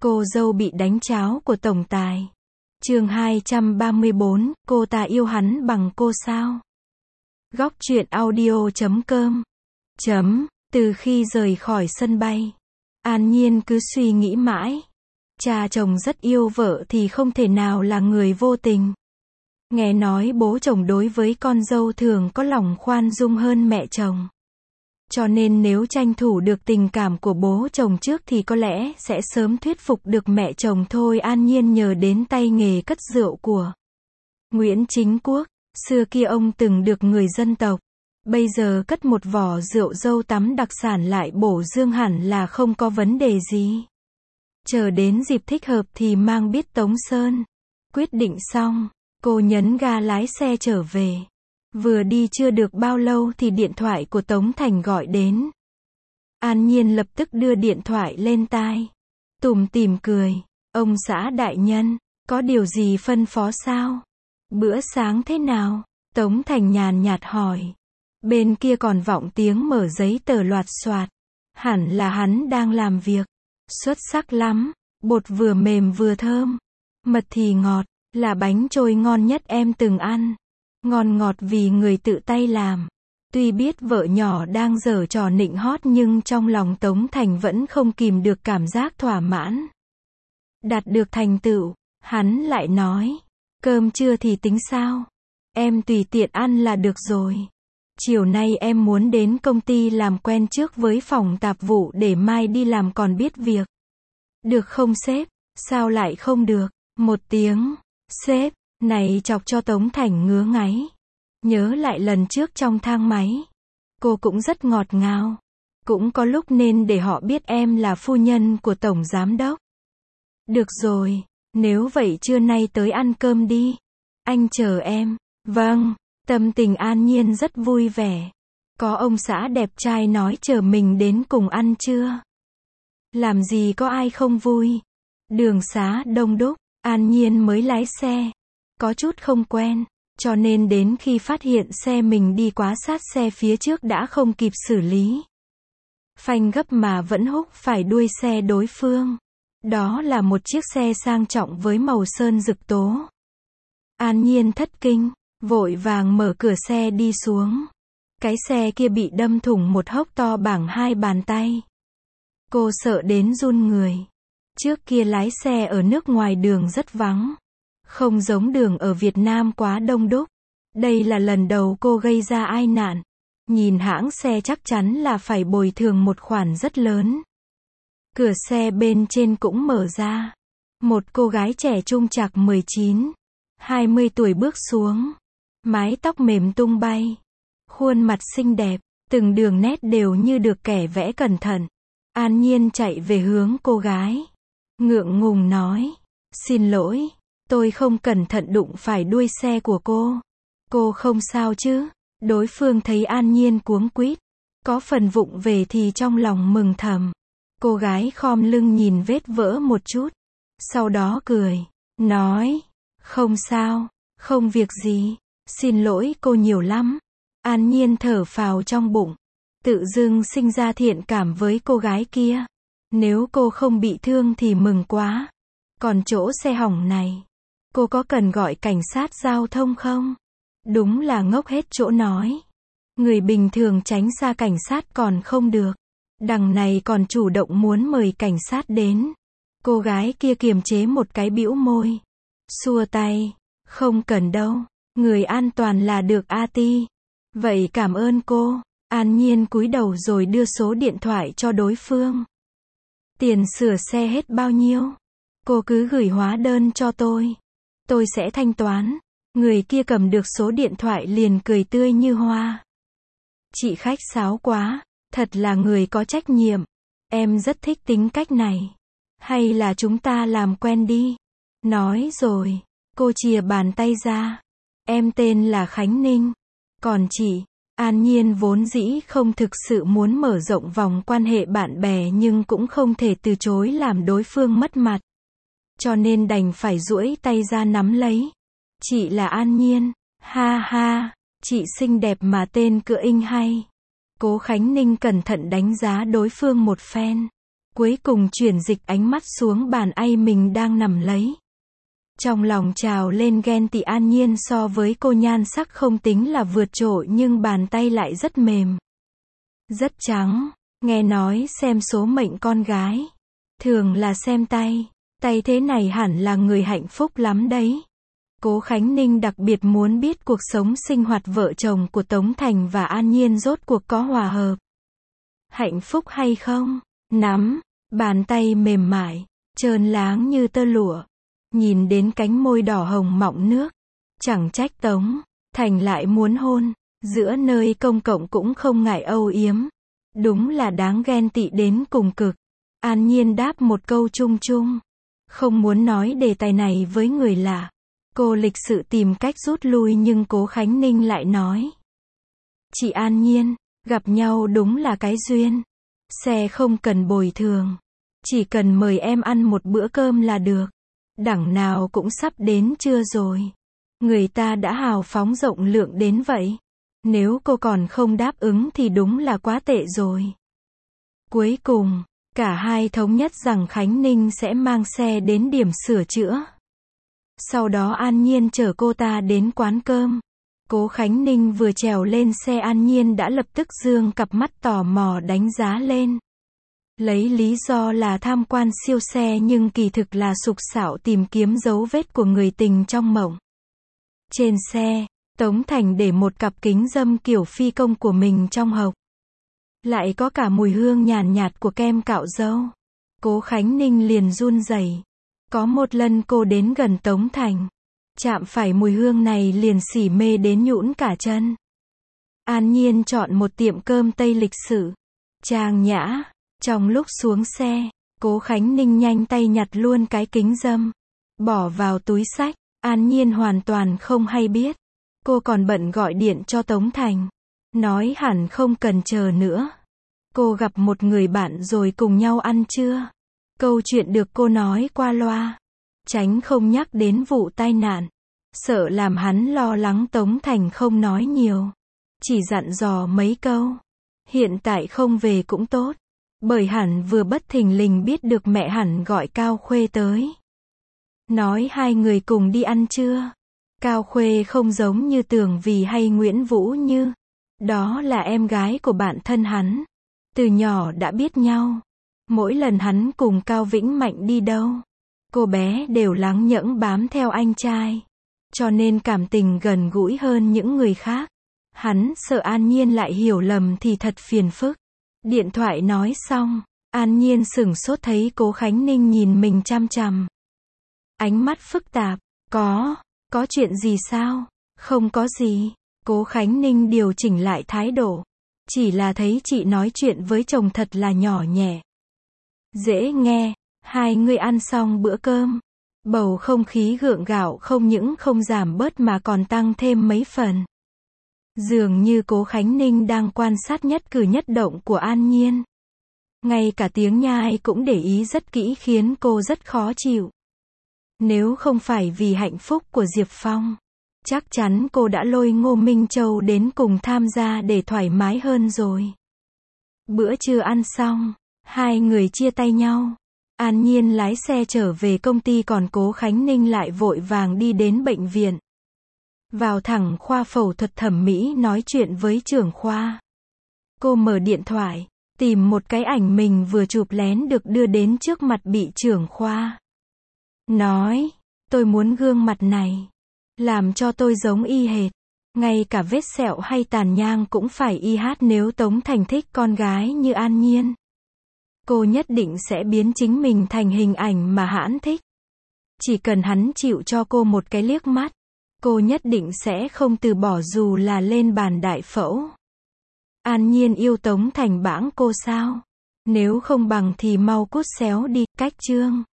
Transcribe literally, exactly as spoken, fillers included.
Cô dâu bị đánh cháo của tổng tài. Chương hai trăm ba mươi bốn, cô ta yêu hắn bằng cô sao? Góc truyện audio chấm com. Chấm, từ khi rời khỏi sân bay, An Nhiên cứ suy nghĩ mãi. Cha chồng rất yêu vợ thì không thể nào là người vô tình. Nghe nói bố chồng đối với con dâu thường có lòng khoan dung hơn mẹ chồng. Cho nên nếu tranh thủ được tình cảm của bố chồng trước thì có lẽ sẽ sớm thuyết phục được mẹ chồng thôi. An Nhiên nhờ đến tay nghề cất rượu của Nguyễn Chính Quốc. Xưa kia ông từng được người dân tộc. Bây giờ cất một vỏ rượu dâu tắm đặc sản lại bổ dương hẳn là không có vấn đề gì. Chờ đến dịp thích hợp thì mang biết Tống Sơn. Quyết định xong, cô nhấn ga lái xe trở về. Vừa đi chưa được bao lâu thì điện thoại của Tống Thành gọi đến. An Nhiên lập tức đưa điện thoại lên tai. Tủm tỉm cười. Ông xã đại nhân, có điều gì phân phó sao? Bữa sáng thế nào? Tống Thành nhàn nhạt hỏi. Bên kia còn vọng tiếng mở giấy tờ loạt soạt. Hẳn là hắn đang làm việc. Xuất sắc lắm. Bột vừa mềm vừa thơm. Mật thì ngọt. Là bánh trôi ngon nhất em từng ăn. Ngon ngọt vì người tự tay làm. Tuy biết vợ nhỏ đang giở trò nịnh hót nhưng trong lòng Tống Thành vẫn không kìm được cảm giác thỏa mãn. Đạt được thành tựu, hắn lại nói. Cơm trưa thì tính sao? Em tùy tiện ăn là được rồi. Chiều nay em muốn đến công ty làm quen trước với phòng tạp vụ để mai đi làm còn biết việc. Được không sếp? Sao lại không được? Một tiếng. Sếp. Này chọc cho Tống Thành ngứa ngáy. Nhớ lại lần trước trong thang máy. Cô cũng rất ngọt ngào. Cũng có lúc nên để họ biết em là phu nhân của Tổng Giám Đốc. Được rồi, nếu vậy trưa nay tới ăn cơm đi. Anh chờ em. Vâng, tâm tình An Nhiên rất vui vẻ. Có ông xã đẹp trai nói chờ mình đến cùng ăn trưa. Làm gì có ai không vui. Đường xá đông đúc, An Nhiên mới lái xe. Có chút không quen, cho nên đến khi phát hiện xe mình đi quá sát xe phía trước đã không kịp xử lý. Phanh gấp mà vẫn húc phải đuôi xe đối phương. Đó là một chiếc xe sang trọng với màu sơn rực tố. An Nhiên thất kinh, vội vàng mở cửa xe đi xuống. Cái xe kia bị đâm thủng một hốc to bằng hai bàn tay. Cô sợ đến run người. Trước kia lái xe ở nước ngoài đường rất vắng. Không giống đường ở Việt Nam quá đông đúc. Đây là lần đầu cô gây ra ai nạn. Nhìn hãng xe chắc chắn là phải bồi thường một khoản rất lớn. Cửa xe bên trên cũng mở ra. Một cô gái trẻ trung chạc mười chín, hai mươi tuổi bước xuống. Mái tóc mềm tung bay. Khuôn mặt xinh đẹp, từng đường nét đều như được kẻ vẽ cẩn thận. An Nhiên chạy về hướng cô gái. Ngượng ngùng nói. Xin lỗi. Tôi không cẩn thận đụng phải đuôi xe của cô. Cô không sao chứ? Đối phương thấy An Nhiên cuống quýt. Có phần vụng về thì trong lòng mừng thầm. Cô gái khom lưng nhìn vết vỡ một chút. Sau đó cười. Nói. Không sao. Không việc gì. Xin lỗi cô nhiều lắm. An Nhiên thở phào trong bụng. Tự dưng sinh ra thiện cảm với cô gái kia. Nếu cô không bị thương thì mừng quá. Còn chỗ xe hỏng này. Cô có cần gọi cảnh sát giao thông không? Đúng là ngốc hết chỗ nói. Người bình thường tránh xa cảnh sát còn không được. Đằng này còn chủ động muốn mời cảnh sát đến. Cô gái kia kiềm chế một cái bĩu môi. Xua tay. Không cần đâu. Người an toàn là được a ti. Vậy cảm ơn cô. An Nhiên cúi đầu rồi đưa số điện thoại cho đối phương. Tiền sửa xe hết bao nhiêu? Cô cứ gửi hóa đơn cho tôi. Tôi sẽ thanh toán. Người kia cầm được số điện thoại liền cười tươi như hoa. Chị khách sáo quá. Thật là người có trách nhiệm. Em rất thích tính cách này. Hay là chúng ta làm quen đi. Nói rồi. Cô chìa bàn tay ra. Em tên là Khánh Ninh. Còn chị? An Nhiên vốn dĩ không thực sự muốn mở rộng vòng quan hệ bạn bè nhưng cũng không thể từ chối làm đối phương mất mặt. Cho nên đành phải duỗi tay ra nắm lấy. Chị là An Nhiên. Ha ha, chị xinh đẹp mà tên cựa inh hay. Cố Khánh Ninh cẩn thận đánh giá đối phương một phen. Cuối cùng chuyển dịch ánh mắt xuống bàn A mình đang nằm lấy. Trong lòng trào lên ghen tị. An Nhiên so với cô nhan sắc không tính là vượt trội nhưng bàn tay lại rất mềm, rất trắng. Nghe nói xem số mệnh con gái thường là xem tay, tay thế này hẳn là người hạnh phúc lắm đấy. Cố Khánh Ninh đặc biệt muốn biết cuộc sống sinh hoạt vợ chồng của Tống Thành và An Nhiên rốt cuộc có hòa hợp, hạnh phúc hay không. Nắm bàn tay mềm mại, trơn láng như tơ lụa, nhìn đến cánh môi đỏ hồng mọng nước, chẳng trách Tống Thành lại muốn hôn. Giữa nơi công cộng cũng không ngại âu yếm, đúng là đáng ghen tị đến cùng cực. An Nhiên đáp một câu chung chung, không muốn nói đề tài này với người lạ. Cô lịch sự tìm cách rút lui nhưng Cố Khánh Ninh lại nói: Chị An Nhiên, gặp nhau đúng là cái duyên. Xe không cần bồi thường, chỉ cần mời em ăn một bữa cơm là được. Đằng nào cũng sắp đến trưa rồi. Người ta đã hào phóng rộng lượng đến vậy. Nếu cô còn không đáp ứng thì đúng là quá tệ rồi. Cuối cùng, cả hai thống nhất rằng Khánh Ninh sẽ mang xe đến điểm sửa chữa. Sau đó An Nhiên chở cô ta đến quán cơm. Cố Khánh Ninh vừa trèo lên xe An Nhiên đã lập tức giương cặp mắt tò mò đánh giá lên. Lấy lý do là tham quan siêu xe nhưng kỳ thực là sục sạo tìm kiếm dấu vết của người tình trong mộng. Trên xe, Tống Thành để một cặp kính râm kiểu phi công của mình trong hộc. Lại có cả mùi hương nhàn nhạt của kem cạo râu. Cố Khánh Ninh liền run rẩy. Có một lần cô đến gần Tống Thành, chạm phải mùi hương này liền xỉ mê đến nhũn cả chân. An Nhiên chọn một tiệm cơm Tây lịch sự, trang nhã. Trong lúc xuống xe, Cố Khánh Ninh nhanh tay nhặt luôn cái kính râm, bỏ vào túi xách. An Nhiên hoàn toàn không hay biết. Cô còn bận gọi điện cho Tống Thành, nói hẳn không cần chờ nữa. Cô gặp một người bạn rồi cùng nhau ăn trưa. Câu chuyện được cô nói qua loa, tránh không nhắc đến vụ tai nạn. Sợ làm hắn lo lắng Tống Thành không nói nhiều, chỉ dặn dò mấy câu. Hiện tại không về cũng tốt, bởi hẳn vừa bất thình lình biết được mẹ hẳn gọi Cao Khuê tới. Nói hai người cùng đi ăn trưa. Cao Khuê không giống như Tưởng Vì hay Nguyễn Vũ Như. Đó là em gái của bạn thân hắn. Từ nhỏ đã biết nhau. Mỗi lần hắn cùng Cao Vĩnh Mạnh đi đâu, cô bé đều lắng nhẫn bám theo anh trai. Cho nên cảm tình gần gũi hơn những người khác. Hắn sợ An Nhiên lại hiểu lầm thì thật phiền phức. Điện thoại nói xong, An Nhiên sửng sốt thấy Cố Khánh Ninh nhìn mình chằm chằm. Ánh mắt phức tạp. Có, có chuyện gì sao? Không có gì. Cố Khánh Ninh điều chỉnh lại thái độ. Chỉ là thấy chị nói chuyện với chồng thật là nhỏ nhẹ, dễ nghe. Hai người ăn xong bữa cơm, bầu không khí gượng gạo không những không giảm bớt mà còn tăng thêm mấy phần. Dường như Cố Khánh Ninh đang quan sát nhất cử nhất động của An Nhiên. Ngay cả tiếng nhai cũng để ý rất kỹ khiến cô rất khó chịu. Nếu không phải vì hạnh phúc của Diệp Phong, chắc chắn cô đã lôi Ngô Minh Châu đến cùng tham gia để thoải mái hơn rồi. Bữa trưa ăn xong, hai người chia tay nhau. An Nhiên lái xe trở về công ty còn Cố Khánh Ninh lại vội vàng đi đến bệnh viện. Vào thẳng khoa phẫu thuật thẩm mỹ nói chuyện với trưởng khoa. Cô mở điện thoại, tìm một cái ảnh mình vừa chụp lén được đưa đến trước mặt bị trưởng khoa. Nói, tôi muốn gương mặt này, làm cho tôi giống y hệt. Ngay cả vết sẹo hay tàn nhang cũng phải y hát nếu Tống Thành thích con gái như An Nhiên. Cô nhất định sẽ biến chính mình thành hình ảnh mà hắn thích. Chỉ cần hắn chịu cho cô một cái liếc mắt, cô nhất định sẽ không từ bỏ dù là lên bàn đại phẫu. An Nhiên yêu Tống Thành bãng cô sao? Nếu không bằng thì mau cút xéo đi, cách chương.